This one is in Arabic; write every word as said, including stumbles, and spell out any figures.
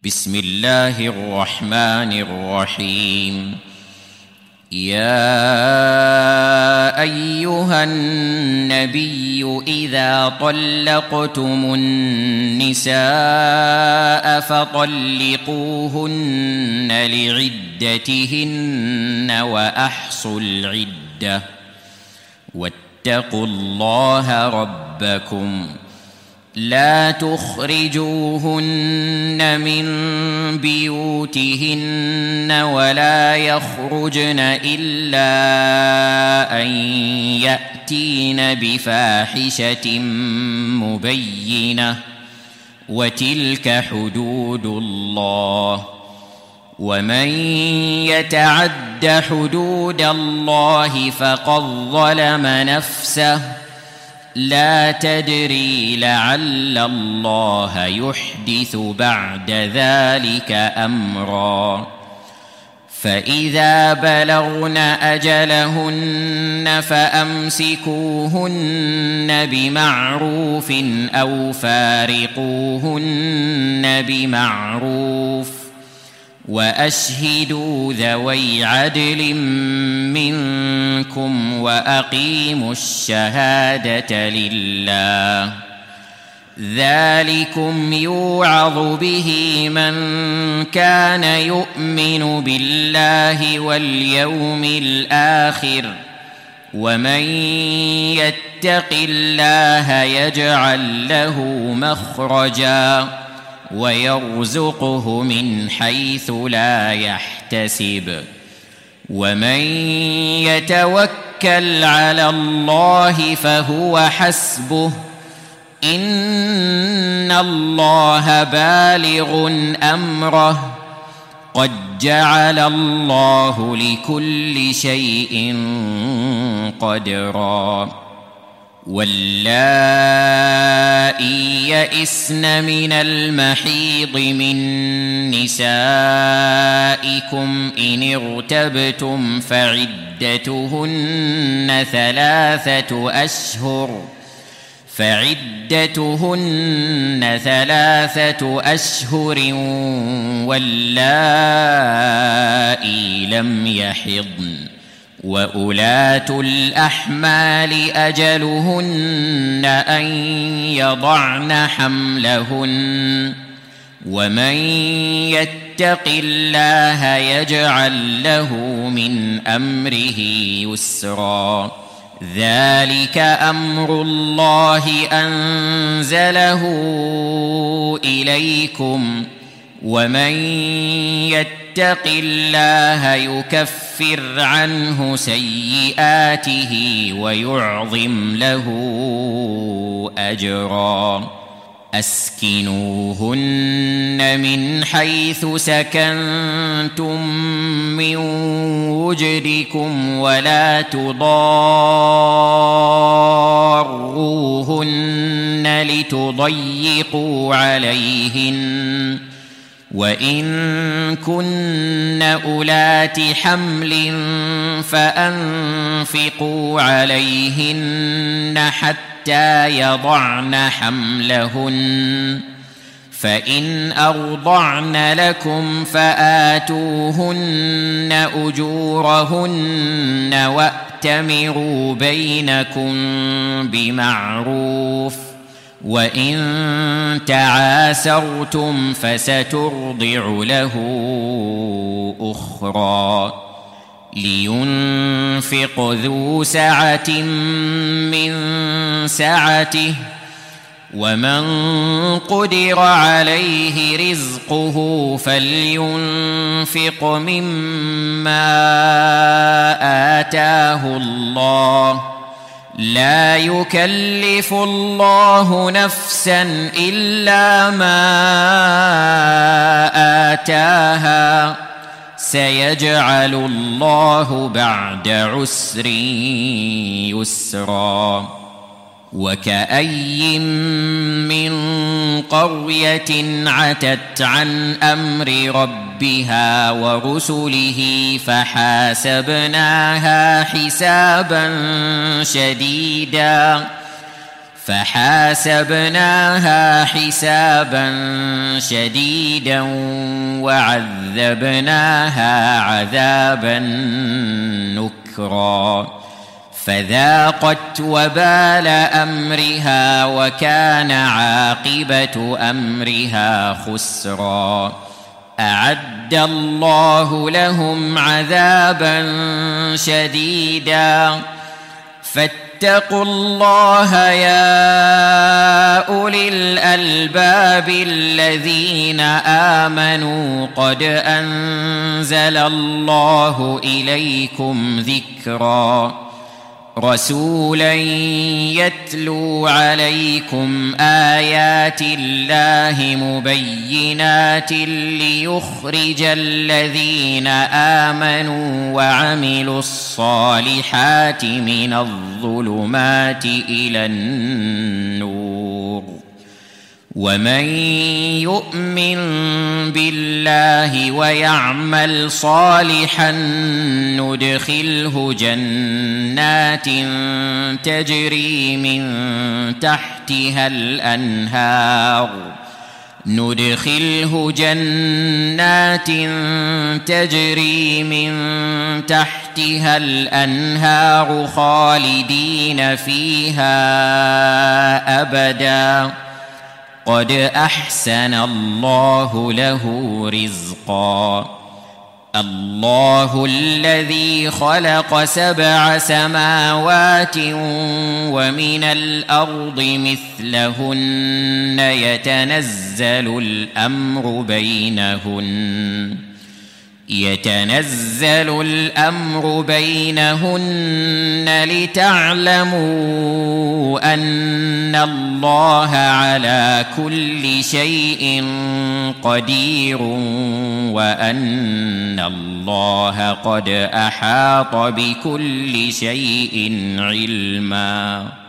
بسم الله الرحمن الرحيم. يا أيها النبي إذا طلقتم النساء فطلقوهن لعدتهن وأحصوا العدة واتقوا الله ربكم لا تخرجوهن من بيوتهن ولا يخرجن إلا أن يأتين بفاحشة مبينة وتلك حدود الله ومن يتعد حدود الله فقد ظلم نفسه لا تدري لعل الله يحدث بعد ذلك أمرا. فإذا بلغن أجلهن فأمسكوهن بمعروف أو فارقوهن بمعروف وأشهدوا ذوي عدل منكم وأقيموا الشهادة لله ذلكم يوعظ به من كان يؤمن بالله واليوم الآخر ومن يتق الله يجعل له مخرجا ويرزقه من حيث لا يحتسب ومن يتوكل على الله فهو حسبه إن الله بالغ أمره قد جعل الله لكل شيء قدرا. واللائي يئسن من المحيض من نسائكم إن ارتبتم فعدتهن ثلاثة أشهر فعدتهن ثلاثة أشهر واللائي لم يحضن وأولاة الأحمال أجلهن أن يضعن حملهن ومن يتق الله يجعل له من أمره يسرا. ذلك أمر الله أنزله إليكم ومن يتق الله يكفر عنه سيئاته ويعظم له أجرا. أسكنوهن من حيث سكنتم من وجدكم ولا تضاروهن لتضيقوا عليهن وإن كن أولات حمل فأنفقوا عليهن حتى يضعن حملهن فإن أرضعن لكم فآتوهن أجورهن وأتمروا بينكم بمعروف وإن تعاسرتم فسترضع له أخرى. لينفق ذو سعة من سعته ومن قدر عليه رزقه فلينفق مما آتاه الله لا يكلف الله نفسا إلا ما آتاها سيجعل الله بعد عسر يسرا. وكأي من قرية عتت عن أمر ربها ورسله فحاسبناها حسابا شديدا فحاسبناها حسابا شديدا وعذبناها عذابا نكرا فذاقت وبال أمرها وكان عاقبة أمرها خسرا أعد الله لهم عذابا شديدا فاتقوا الله يا أولي الألباب الذين آمنوا قد أنزل الله إليكم ذكرا رسولا يتلو عليكم آيات الله مبينات ليخرج الذين آمنوا وعملوا الصالحات من الظلمات إلى النور ومن يؤمن بالله ويعمل صالحا ندخله جنات تجري من تحتها الأنهار ندخله جنات تجري من تحتها الأنهار خالدين فيها أبدا قد أحسن الله له رزقا الله الذي خلق سبع سماوات ومن الأرض مثلهن يتنزل الأمر بينهن يتنزل الأمر بينهن لتعلموا أن الله على كل شيء قدير وأن الله قد أحاط بكل شيء علما.